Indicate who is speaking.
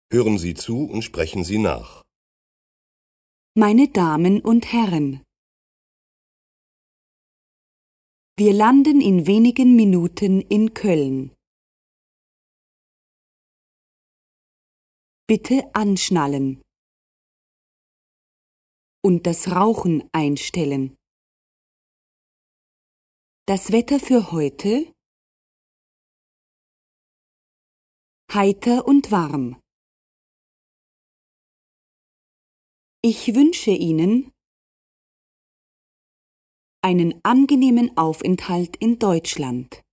Speaker 1: Hören Sie zu und sprechen Sie nach.
Speaker 2: Meine Damen und Herren, wir landen in wenigen Minuten in Köln. Bitte anschnallen und das Rauchen einstellen. Das Wetter für heute: heiter und warm. Ich wünsche Ihnen einen angenehmen Aufenthalt in Deutschland.